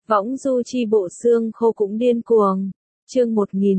Võng du chi bộ xương khô cũng điên cuồng. Chương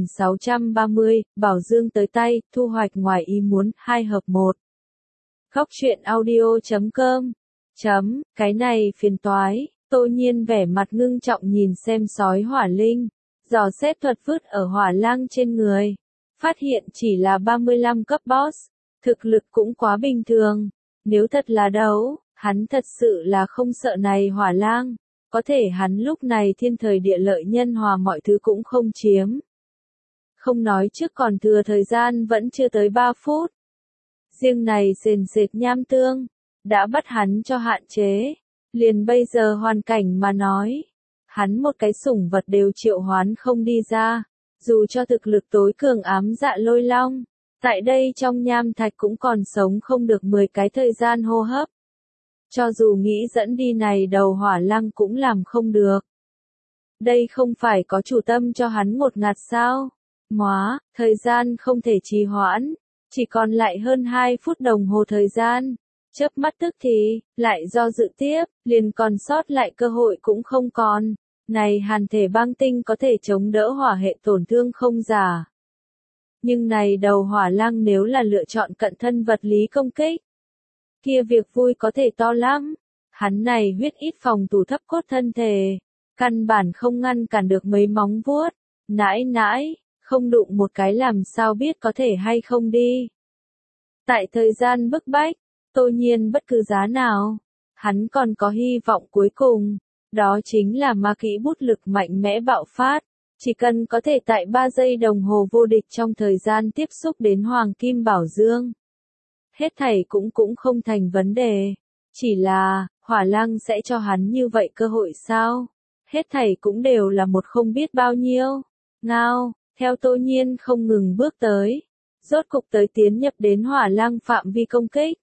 1630, Bảo Dương tới tay, thu hoạch ngoài ý muốn, 2 hợp 1. Góc truyện audio.com. Cái này phiền toái, Tô Nhiên vẻ mặt ngưng trọng nhìn xem sói hỏa linh, dò xét thuật vứt ở hỏa lang trên người. Phát hiện chỉ là 35 cấp boss, thực lực cũng quá bình thường. Nếu thật là đấu, hắn thật sự là không sợ này hỏa lang. Có thể hắn lúc này thiên thời địa lợi nhân hòa mọi thứ cũng không chiếm. Không nói trước còn thừa thời gian vẫn chưa tới 3 phút. Riêng này sền sệt nham tương, đã bắt hắn cho hạn chế. Liền bây giờ hoàn cảnh mà nói, hắn một cái sủng vật đều triệu hoán không đi ra. Dù cho thực lực tối cường ám dạ lôi long, tại đây trong nham thạch cũng còn sống không được 10 cái thời gian hô hấp. Cho dù nghĩ dẫn đi này đầu hỏa lăng cũng làm không được. Đây không phải có chủ tâm cho hắn ngột ngạt sao? Móa, thời gian không thể trì hoãn, chỉ còn lại hơn 2 phút đồng hồ thời gian. Chớp mắt tức thì, lại do dự tiếp, liền còn sót lại cơ hội cũng không còn. Này hàn thể băng tinh có thể chống đỡ hỏa hệ tổn thương không giả. Nhưng này đầu hỏa lăng nếu là lựa chọn cận thân vật lý công kích, kia việc vui có thể to lắm. Hắn này huyết ít phòng thủ thấp cốt thân thể, căn bản không ngăn cản được mấy móng vuốt. Nãi, không đụng một cái làm sao biết có thể hay không đi. Tại thời gian bức bách, Tô Nhiên bất cứ giá nào, hắn còn có hy vọng cuối cùng, đó chính là ma kỹ bút lực mạnh mẽ bạo phát. Chỉ cần có thể tại 3 giây đồng hồ vô địch trong thời gian tiếp xúc đến Hoàng Kim Bảo Dương. Hết thảy cũng không thành vấn đề. Chỉ là, hỏa lăng sẽ cho hắn như vậy cơ hội sao? Hết thảy cũng đều là một không biết bao nhiêu. Ngao, theo Tô Nhiên không ngừng bước tới. Rốt cục tới tiến nhập đến hỏa lăng phạm vi công kích.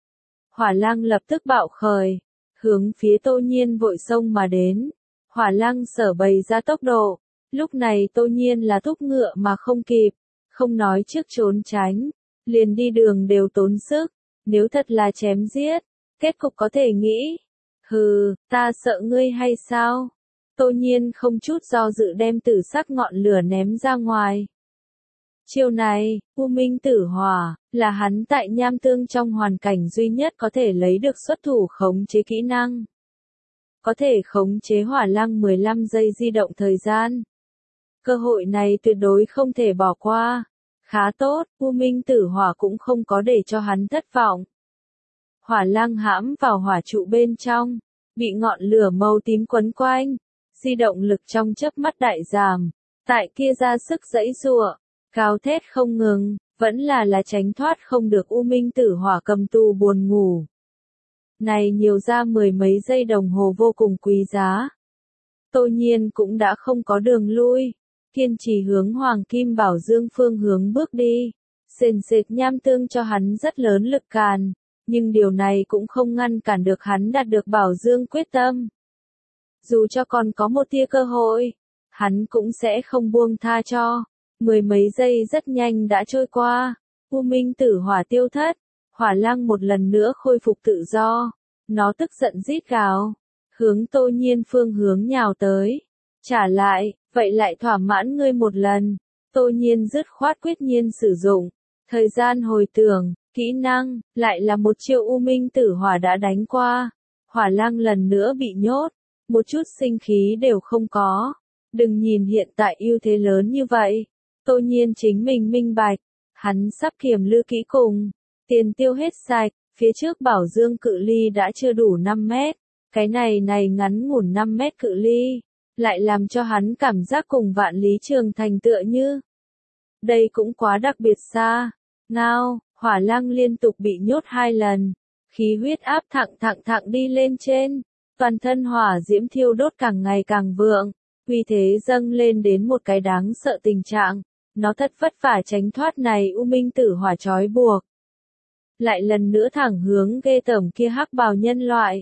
Hỏa lăng lập tức bạo khởi, hướng phía Tô Nhiên vội xông mà đến. Hỏa lăng sở bày ra tốc độ. Lúc này Tô Nhiên là thúc ngựa mà không kịp. Không nói trước trốn tránh. Liền đi đường đều tốn sức, nếu thật là chém giết, kết cục có thể nghĩ. Hừ, ta sợ ngươi hay sao? Tô Nhiên không chút do dự đem tử sắc ngọn lửa ném ra ngoài. Chiêu này, U Minh Tử Hỏa, là hắn tại nham tương trong hoàn cảnh duy nhất có thể lấy được xuất thủ khống chế kỹ năng. Có thể khống chế hỏa lăng 15 giây di động thời gian. Cơ hội này tuyệt đối không thể bỏ qua. Khá tốt, U Minh Tử Hỏa cũng không có để cho hắn thất vọng. Hỏa lăng hãm vào hỏa trụ bên trong, bị ngọn lửa màu tím quấn quanh, di động lực trong chớp mắt đại giảm, tại kia ra sức giãy giụa, cao thét không ngừng, vẫn là tránh thoát không được U Minh Tử Hỏa cầm tù buồn ngủ. Này nhiều ra 10 mấy giây đồng hồ vô cùng quý giá. Tô Nhiên cũng đã không có đường lui. Kiên trì hướng Hoàng Kim Bảo Dương phương hướng bước đi. Sền sệt nham tương cho hắn rất lớn lực càn, nhưng điều này cũng không ngăn cản được hắn đạt được Bảo Dương quyết tâm. Dù cho còn có một tia cơ hội, hắn cũng sẽ không buông tha cho. 10 mấy giây rất nhanh đã trôi qua. U Minh Tử Hỏa tiêu thất, hỏa lăng một lần nữa khôi phục tự do. Nó tức giận rít gào, hướng Tô Nhiên phương hướng nhào tới. Trả lại, vậy lại thỏa mãn ngươi một lần. Tô Nhiên dứt khoát quyết nhiên sử dụng. Thời gian hồi tưởng, kỹ năng, lại là một chiêu U Minh Tử Hỏa đã đánh qua. Hỏa lăng lần nữa bị nhốt. Một chút sinh khí đều không có. Đừng nhìn hiện tại ưu thế lớn như vậy. Tô Nhiên chính mình minh bạch. Hắn sắp kiểm lư kỹ cùng. Tiền tiêu hết sạch. Phía trước Bảo Dương cự ly đã chưa đủ 5 mét. Cái này ngắn ngủn 5 mét cự ly. Lại làm cho hắn cảm giác cùng Vạn Lý Trường Thành tựa như. Đây cũng quá đặc biệt xa. Ngao, hỏa lăng liên tục bị nhốt 2 lần. Khí huyết áp thẳng đi lên trên. Toàn thân hỏa diễm thiêu đốt càng ngày càng vượng. Uy thế dâng lên đến một cái đáng sợ tình trạng. Nó thật vất vả tránh thoát này U Minh Tử Hỏa trói buộc. Lại lần nữa thẳng hướng ghê tởm kia hắc bào nhân loại.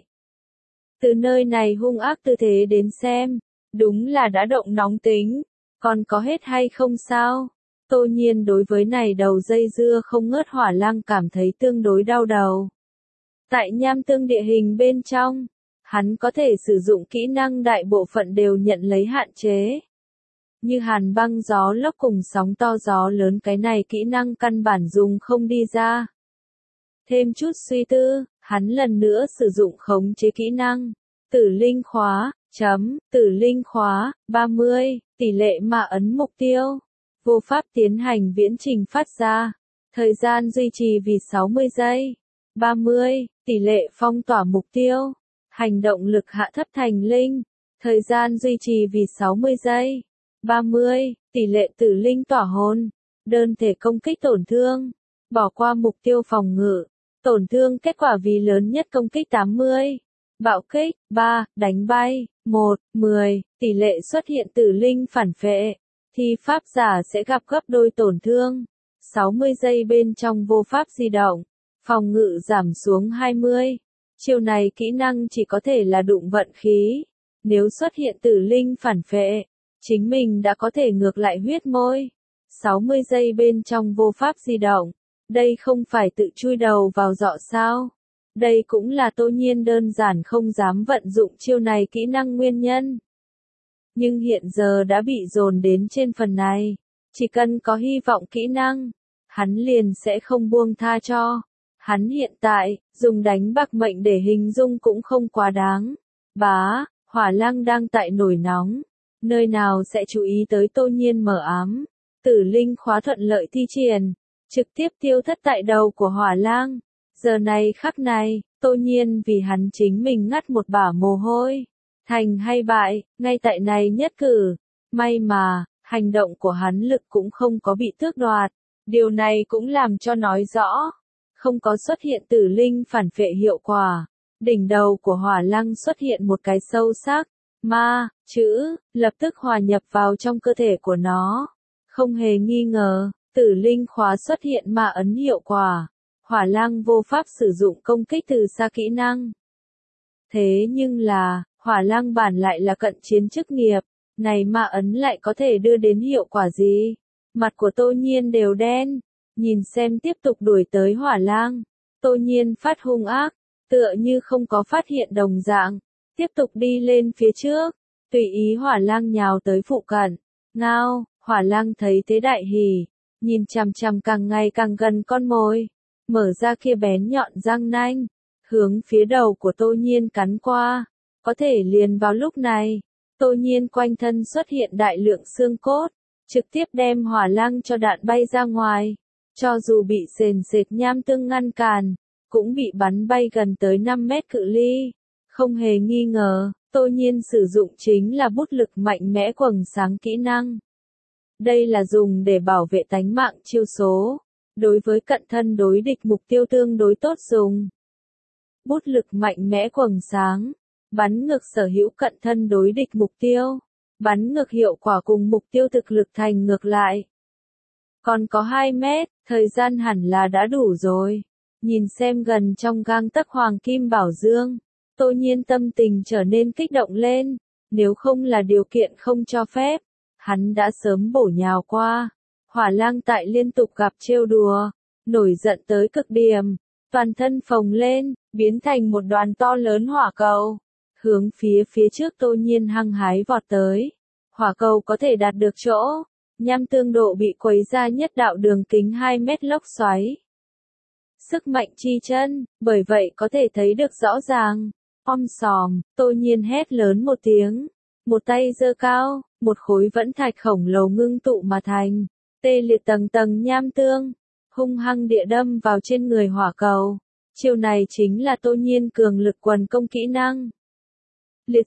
Từ nơi này hung ác tư thế đến xem. Đúng là đã động nóng tính, còn có hết hay không sao? Tô Nhiên đối với này đầu dây dưa không ngớt hỏa lăng cảm thấy tương đối đau đầu. Tại nham tương địa hình bên trong, Hắn có thể sử dụng kỹ năng đại bộ phận đều nhận lấy hạn chế. Như hàn băng gió lốc cùng sóng to gió lớn, cái này kỹ năng căn bản dùng không đi ra. Thêm chút suy tư, hắn lần nữa sử dụng khống chế kỹ năng. Tử linh khóa, tử linh khóa, 30, tỷ lệ mà ấn mục tiêu. Vô pháp tiến hành viễn trình phát ra. Thời gian duy trì vì 60 giây. 30, tỷ lệ phong tỏa mục tiêu. Hành động lực hạ thấp thành linh. Thời gian duy trì vì 60 giây. 30, tỷ lệ tử linh tỏa hồn. Đơn thể công kích tổn thương. Bỏ qua mục tiêu phòng ngự. Tổn thương kết quả vì lớn nhất công kích 80. Bạo kích, 3, đánh bay, 1, 10, tỷ lệ xuất hiện tử linh phản phệ. Thi pháp giả sẽ gặp gấp đôi tổn thương. 60 giây bên trong vô pháp di động. Phòng ngự giảm xuống 20. Chiêu này kỹ năng chỉ có thể là đụng vận khí. Nếu xuất hiện tử linh phản phệ, chính mình đã có thể ngược lại huyết môi. 60 giây bên trong vô pháp di động. Đây không phải tự chui đầu vào giọ sao? Đây cũng là Tô Nhiên đơn giản không dám vận dụng chiêu này kỹ năng nguyên nhân. Nhưng hiện giờ đã bị dồn đến trên phần này. Chỉ cần có hy vọng kỹ năng, hắn liền sẽ không buông tha cho. Hắn hiện tại, dùng đánh bạc mệnh để hình dung cũng không quá đáng. Bá, hỏa lang đang tại nổi nóng. Nơi nào sẽ chú ý tới Tô Nhiên mờ ám. Tử linh khóa thuận lợi thi triển. Trực tiếp tiêu thất tại đầu của hỏa lang. Giờ này khắc này, Tô Nhiên vì hắn chính mình ngắt một bả mồ hôi. Thành hay bại, ngay tại này nhất cử. May mà, hành động của hắn lực cũng không có bị tước đoạt. Điều này cũng làm cho nói rõ. Không có xuất hiện tử linh phản phệ hiệu quả. Đỉnh đầu của hỏa lăng xuất hiện một cái sâu sắc. Ma, chữ, lập tức hòa nhập vào trong cơ thể của nó. Không hề nghi ngờ, tử linh khóa xuất hiện ma ấn hiệu quả. Hỏa lang vô pháp sử dụng công kích từ xa kỹ năng. Thế nhưng là, hỏa lang bản lại là cận chiến chức nghiệp. Này ma ấn lại có thể đưa đến hiệu quả gì? Mặt của Tô Nhiên đều đen. Nhìn xem tiếp tục đuổi tới hỏa lang. Tô Nhiên phát hung ác. Tựa như không có phát hiện đồng dạng. Tiếp tục đi lên phía trước. Tùy ý hỏa lang nhào tới phụ cận. Ngao, hỏa lang thấy thế đại hỉ. Nhìn chằm chằm càng ngày càng gần con mồi. Mở ra kia bén nhọn răng nanh. Hướng phía đầu của Tô Nhiên cắn qua. Có thể liền vào lúc này. Tô Nhiên quanh thân xuất hiện đại lượng xương cốt. Trực tiếp đem hỏa lang cho đạn bay ra ngoài. Cho dù bị sền sệt nham tương ngăn cản. Cũng bị bắn bay gần tới 5 mét cự ly. Không hề nghi ngờ, Tô Nhiên sử dụng chính là bút lực mạnh mẽ quầng sáng kỹ năng. Đây là dùng để bảo vệ tánh mạng chiêu số. Đối với cận thân đối địch mục tiêu tương đối tốt dùng. Bút lực mạnh mẽ quầng sáng. Bắn ngược sở hữu cận thân đối địch mục tiêu. Bắn ngược hiệu quả cùng mục tiêu thực lực thành ngược lại. Còn có 2 mét, thời gian hẳn là đã đủ rồi. Nhìn xem gần trong gang tấc hoàng kim bảo dương. Tô Nhiên tâm tình trở nên kích động lên. Nếu không là điều kiện không cho phép, hắn đã sớm bổ nhào qua. Hỏa lang tại liên tục gặp trêu đùa, nổi giận tới cực điểm, toàn thân phồng lên, biến thành một đoàn to lớn hỏa cầu, hướng phía trước Tô Nhiên hăng hái vọt tới. Hỏa cầu có thể đạt được chỗ, nham tương độ bị quấy ra nhất đạo đường kính 2 mét lốc xoáy. Sức mạnh chi chân, bởi vậy có thể thấy được rõ ràng. Om sòm, Tô Nhiên hét lớn một tiếng, một tay giơ cao, một khối vẫn thạch khổng lồ ngưng tụ mà thành. Tê liệt tầng tầng nham tương, hung hăng địa đâm vào trên người hỏa cầu. Chiêu này chính là Tô Nhiên cường lực quần công kỹ năng. Liệt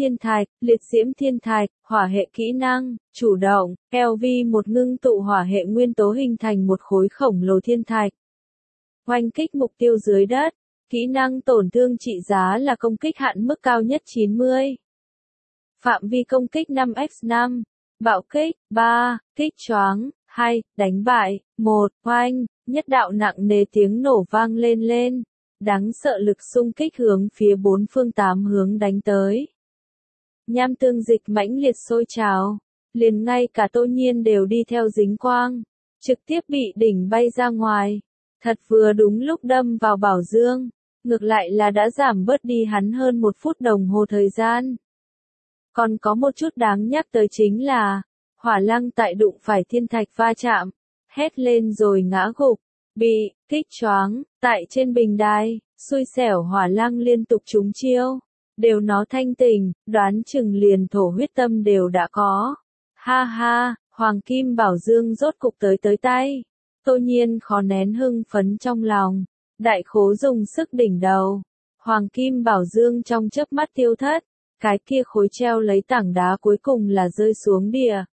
diễm thiên thạch, hỏa hệ kỹ năng, chủ động, LV một ngưng tụ hỏa hệ nguyên tố hình thành một khối khổng lồ thiên thạch. Oanh kích mục tiêu dưới đất, kỹ năng tổn thương trị giá là công kích hạn mức cao nhất 90. Phạm vi công kích 5x5. Bạo kích, 3, kích choáng, 2, đánh bại, 1, oanh, nhất đạo nặng nề tiếng nổ vang lên. Đáng sợ lực xung kích hướng phía 4 phương 8 hướng đánh tới. Nham tương dịch mãnh liệt sôi trào, liền ngay cả Tô Nhiên đều đi theo dính quang, trực tiếp bị đỉnh bay ra ngoài. Thật vừa đúng lúc đâm vào bảo dương. ngược lại là đã giảm bớt đi hắn hơn 1 phút đồng hồ thời gian. Còn có một chút đáng nhắc tới chính là, Hỏa Lăng tại đụng phải thiên thạch va chạm, hét lên rồi ngã gục, bị kích choáng, tại trên bình đài, xui xẻo Hỏa Lăng liên tục trúng chiêu, đều nó thanh tỉnh, đoán chừng liền thổ huyết tâm đều đã có. Ha ha, Hoàng Kim Bảo Dương rốt cục tới tay. Tô Nhiên khó nén hưng phấn trong lòng, đại khố dùng sức đỉnh đầu. Hoàng Kim Bảo Dương trong chớp mắt tiêu thất, cái kia khối treo lấy tảng đá cuối cùng là rơi xuống địa.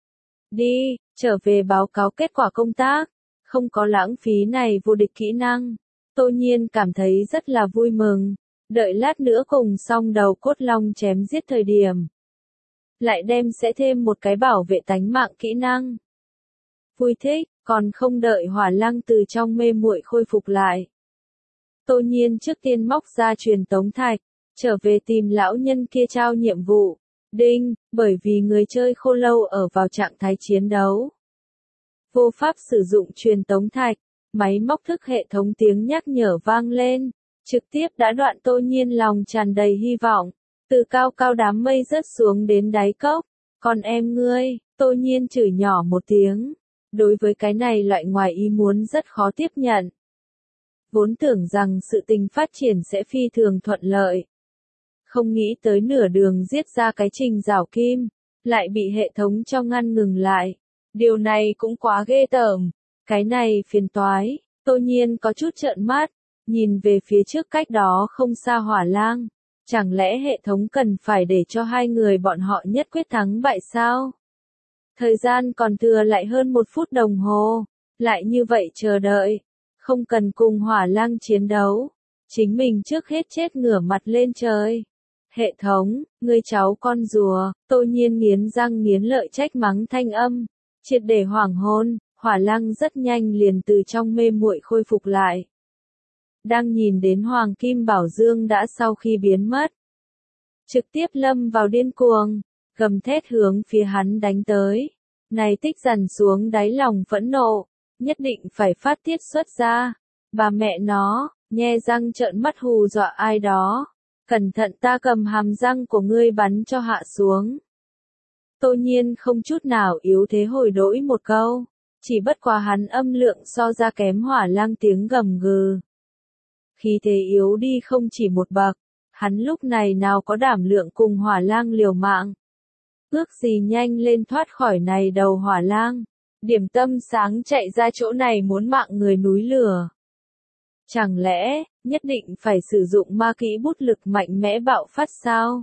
Đi, trở về báo cáo kết quả công tác, không có lãng phí này vô địch kỹ năng. Tô Nhiên cảm thấy rất là vui mừng, đợi lát nữa cùng xong đầu cốt long chém giết thời điểm. Lại đem sẽ thêm một cái bảo vệ tánh mạng kỹ năng. Vui thích, còn không đợi Hỏa Lăng từ trong mê muội khôi phục lại. Tô Nhiên trước tiên móc ra truyền tống thạch, trở về tìm lão nhân kia trao nhiệm vụ. Đinh, bởi vì người chơi khô lâu ở vào trạng thái chiến đấu. Vô pháp sử dụng truyền tống thạch, máy móc thức hệ thống tiếng nhắc nhở vang lên, trực tiếp đã đoạn Tô Nhiên lòng tràn đầy hy vọng. Từ cao cao đám mây rớt xuống đến đáy cốc, còn em ngươi, Tô Nhiên chửi nhỏ một tiếng. Đối với cái này loại ngoài ý muốn rất khó tiếp nhận. Vốn tưởng rằng sự tình phát triển sẽ phi thường thuận lợi. Không nghĩ tới nửa đường giết ra cái trình rào kim, lại bị hệ thống cho ngăn ngừng lại. Điều này cũng quá ghê tởm. Cái này phiền toái, Tô Nhiên có chút trợn mắt, nhìn về phía trước cách đó không xa Hỏa Lang. Chẳng lẽ hệ thống cần phải để cho hai người bọn họ nhất quyết thắng bại sao? Thời gian còn thừa lại hơn 1 phút đồng hồ, lại như vậy chờ đợi, không cần cùng Hỏa Lang chiến đấu, chính mình trước hết chết ngửa mặt lên trời. Hệ thống, ngươi cháu con rùa, Tô Nhiên nghiến răng nghiến lợi trách mắng thanh âm, triệt để hoảng hồn, Hỏa Lang rất nhanh liền từ trong mê muội khôi phục lại. Đang nhìn đến Hoàng Kim Bảo Dương đã sau khi biến mất, trực tiếp lâm vào điên cuồng, gầm thét hướng phía hắn đánh tới. Này tích dần xuống đáy lòng phẫn nộ, nhất định phải phát tiết xuất ra. Bà mẹ nó, nhe răng trợn mắt hù dọa ai đó. Cẩn thận ta cầm hàm răng của ngươi bắn cho hạ xuống. Tô Nhiên không chút nào yếu thế hồi đổi một câu, chỉ bất quá hắn âm lượng so ra kém Hỏa Lang tiếng gầm gừ. Khí thế yếu đi không chỉ một bậc, hắn lúc này nào có đảm lượng cùng Hỏa Lang liều mạng. Ước gì nhanh lên thoát khỏi này đầu Hỏa Lang. Điểm tâm sáng chạy ra chỗ này muốn mạng người núi lửa. Chẳng lẽ, nhất định phải sử dụng ma kỹ bút lực mạnh mẽ bạo phát sao?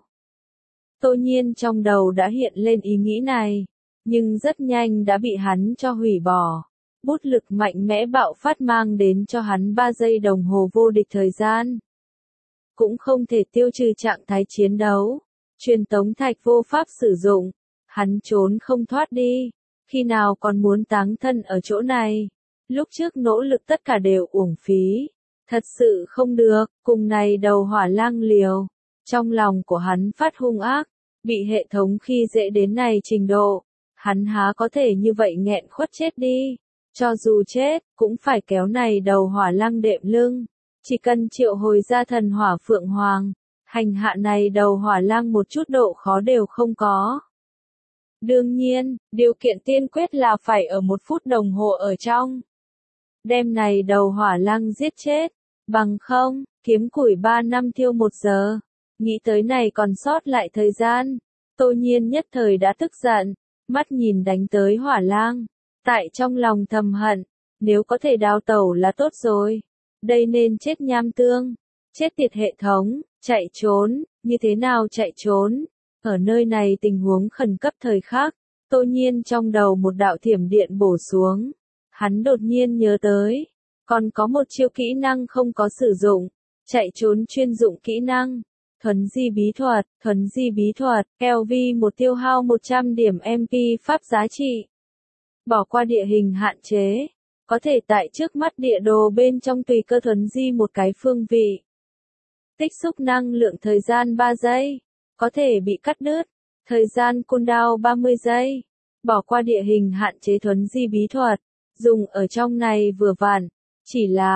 Tô Nhiên trong đầu đã hiện lên ý nghĩ này, nhưng rất nhanh đã bị hắn cho hủy bỏ. Bút lực mạnh mẽ bạo phát mang đến cho hắn 3 giây đồng hồ vô địch thời gian. Cũng không thể tiêu trừ trạng thái chiến đấu. Truyền tống thạch vô pháp sử dụng. Hắn trốn không thoát đi. Khi nào còn muốn táng thân ở chỗ này. Lúc trước nỗ lực tất cả đều uổng phí. Thật sự không được, cùng này đầu Hỏa Lang liều. Trong lòng của hắn phát hung ác. Bị hệ thống khi dễ đến này trình độ. Hắn há có thể như vậy nghẹn khuất chết đi. Cho dù chết, cũng phải kéo này đầu Hỏa Lang đệm lưng. Chỉ cần triệu hồi ra thần Hỏa Phượng Hoàng. Hành hạ này đầu Hỏa Lang một chút độ khó đều không có. Đương nhiên, điều kiện tiên quyết là phải ở 1 phút đồng hồ ở trong. Đêm này đầu Hỏa Lang giết chết. Bằng không, kiếm củi 3 năm thiêu 1 giờ. Nghĩ tới này còn sót lại thời gian. Tô Nhiên nhất thời đã tức giận. Mắt nhìn đánh tới Hỏa Lang. Tại trong lòng thầm hận. Nếu có thể đào tẩu là tốt rồi. Đây nên chết nham tương. Chết tiệt hệ thống. Chạy trốn. Như thế nào chạy trốn? Ở nơi này tình huống khẩn cấp thời khắc. Tô Nhiên trong đầu một đạo thiểm điện bổ xuống. Hắn đột nhiên nhớ tới. Còn có một chiêu kỹ năng không có sử dụng. Chạy trốn chuyên dụng kỹ năng. Thuấn di bí thuật. Thuấn di bí thuật. LV một tiêu hao 100 điểm MP pháp giá trị. Bỏ qua địa hình hạn chế. Có thể tại trước mắt địa đồ bên trong tùy cơ thuấn di một cái phương vị. Tích xúc năng lượng thời gian 3 giây. Có thể bị cắt đứt. Thời gian cooldown 30 giây. Bỏ qua địa hình hạn chế thuấn di bí thuật. Dùng ở trong này vừa vặn. Chỉ là,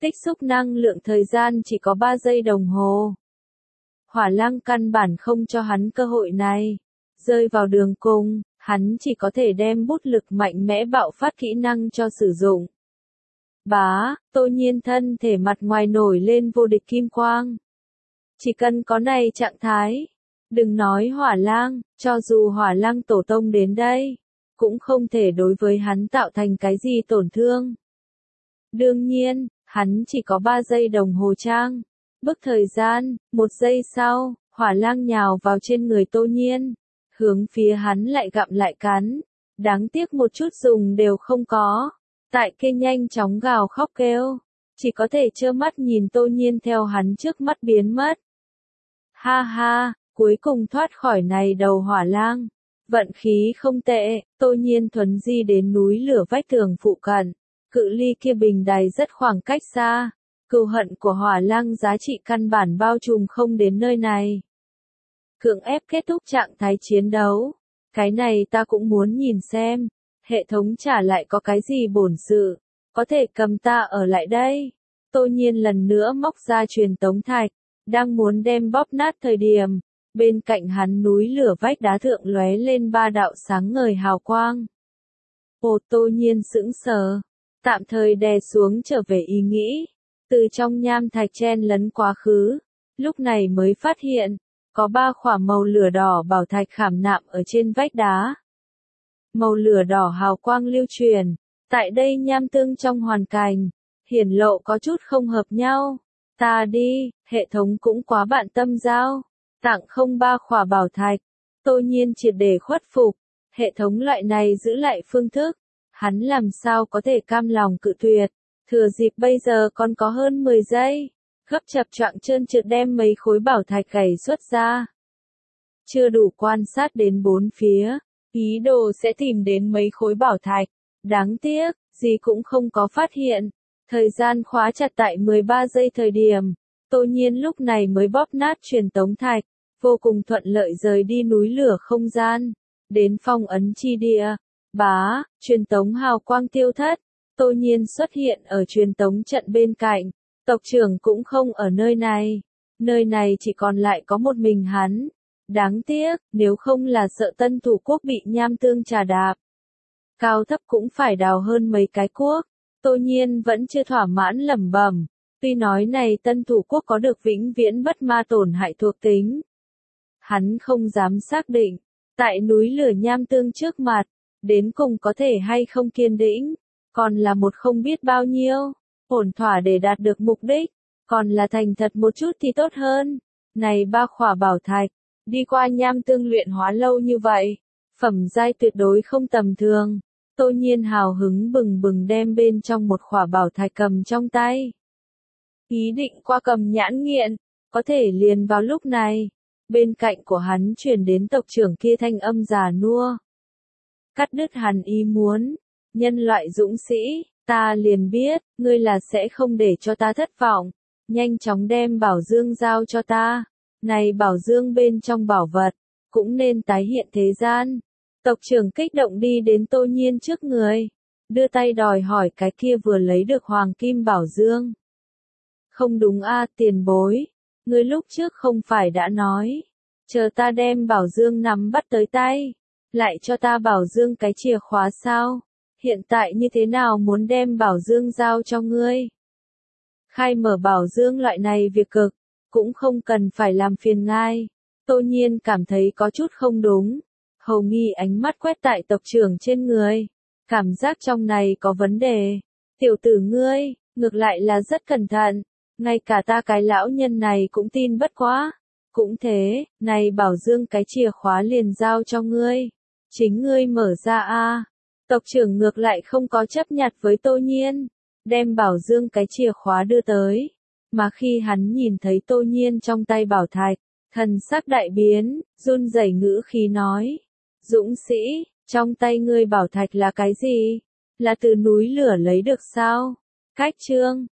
tích xúc năng lượng thời gian chỉ có 3 giây đồng hồ. Hỏa Lang căn bản không cho hắn cơ hội này. Rơi vào đường cùng, hắn chỉ có thể đem bút lực mạnh mẽ bạo phát kỹ năng cho sử dụng. Bá, Tô Nhiên thân thể mặt ngoài nổi lên vô địch kim quang. Chỉ cần có này trạng thái, đừng nói Hỏa Lang, cho dù Hỏa Lang tổ tông đến đây, cũng không thể đối với hắn tạo thành cái gì tổn thương. Đương nhiên, hắn chỉ có 3 giây đồng hồ trang. Bức thời gian, 1 giây sau, Hỏa Lang nhào vào trên người Tô Nhiên, hướng phía hắn lại gặm lại cắn. Đáng tiếc một chút dùng đều không có. Tại kia nhanh chóng gào khóc kêu, chỉ có thể trơ mắt nhìn Tô Nhiên theo hắn trước mắt biến mất. Ha ha, cuối cùng thoát khỏi này đầu Hỏa Lang. Vận khí không tệ, Tô Nhiên thuấn di đến núi lửa vách tường phụ cận. Cự ly kia bình đài rất khoảng cách xa. Cừu hận của Hỏa Lang giá trị căn bản bao trùm không đến nơi này. Cưỡng ép kết thúc trạng thái chiến đấu. Cái này ta cũng muốn nhìn xem. Hệ thống trả lại có cái gì bổn sự. Có thể cầm ta ở lại đây. Tô Nhiên lần nữa móc ra truyền tống thạch. Đang muốn đem bóp nát thời điểm. Bên cạnh hắn núi lửa vách đá thượng lóe lên 3 đạo sáng ngời hào quang. Ồ, Tô Nhiên sững sờ. Tạm thời đè xuống trở về ý nghĩ. Từ trong nham thạch chen lấn quá khứ. Lúc này mới phát hiện. Có 3 khỏa màu lửa đỏ bảo thạch khảm nạm ở trên vách đá. Màu lửa đỏ hào quang lưu truyền. Tại đây nham tương trong hoàn cảnh. Hiển lộ có chút không hợp nhau. Ta đi, hệ thống cũng quá bạn tâm giao. Tặng không 3 khỏa bảo thạch. Tô Nhiên triệt để khuất phục. Hệ thống loại này giữ lại phương thức. Hắn làm sao có thể cam lòng cự tuyệt. Thừa dịp bây giờ còn có hơn 10 giây. Gấp chập choạng trơn trượt đem mấy khối bảo thạch gầy xuất ra. Chưa đủ quan sát đến bốn phía. Ý đồ sẽ tìm đến mấy khối bảo thạch. Đáng tiếc, gì cũng không có phát hiện. Thời gian khóa chặt tại 13 giây thời điểm. Tô Nhiên lúc này mới bóp nát truyền tống thạch. Vô cùng thuận lợi rời đi núi lửa không gian. Đến phong ấn chi địa. Bá, truyền tống hào quang tiêu thất. Tô Nhiên xuất hiện ở truyền tống trận bên cạnh. Tộc trưởng cũng không ở nơi này. Nơi này chỉ còn lại có một mình hắn. Đáng tiếc, nếu không là sợ Tân Thủ Quốc bị nham tương trà đạp. Cao thấp cũng phải đào hơn mấy cái quốc. Tô Nhiên vẫn chưa thỏa mãn lẩm bẩm. Tuy nói này Tân Thủ Quốc có được vĩnh viễn bất ma tổn hại thuộc tính. Hắn không dám xác định. Tại núi lửa nham tương trước mặt. Đến cùng có thể hay không kiên định. Còn là một không biết bao nhiêu. Ổn thỏa để đạt được mục đích. Còn là thành thật một chút thì tốt hơn. Này 3 khỏa bảo thạch. Đi qua nham tương luyện hóa lâu như vậy. Phẩm giai tuyệt đối không tầm thường. Tô Nhiên hào hứng bừng bừng đem bên trong một khỏa bảo thạch cầm trong tay. Ý định qua cầm nhãn nghiện. Có thể liền vào lúc này. Bên cạnh của hắn truyền đến tộc trưởng kia thanh âm già nua. Cắt đứt hắn ý muốn. Nhân loại dũng sĩ, ta liền biết, ngươi là sẽ không để cho ta thất vọng. Nhanh chóng đem bảo dương giao cho ta. Này bảo dương bên trong bảo vật, cũng nên tái hiện thế gian. Tộc trưởng kích động đi đến Tô Nhiên trước người. Đưa tay đòi hỏi cái kia vừa lấy được hoàng kim bảo dương. Không đúng a, tiền bối. Ngươi lúc trước không phải đã nói. Chờ ta đem bảo dương nắm bắt tới tay. Lại cho ta bảo dương cái chìa khóa sao? Hiện tại như thế nào muốn đem bảo dương giao cho ngươi? Khai mở bảo dương loại này việc cực. Cũng không cần phải làm phiền ngài. Tô Nhiên cảm thấy có chút không đúng. Hầu nghi ánh mắt quét tại tộc trưởng trên người. Cảm giác trong này có vấn đề. Tiểu tử ngươi, ngược lại là rất cẩn thận. Ngay cả ta cái lão nhân này cũng tin bất quá. Cũng thế, này bảo dương cái chìa khóa liền giao cho ngươi. Chính ngươi mở ra a. Tộc trưởng ngược lại không có chấp nhặt với Tô Nhiên. Đem bảo dương cái chìa khóa đưa tới. Mà khi hắn nhìn thấy Tô Nhiên trong tay bảo thạch, thần sắc đại biến, run rẩy ngữ khí nói. Dũng sĩ, trong tay ngươi bảo thạch là cái gì? Là từ núi lửa lấy được sao? Cách chương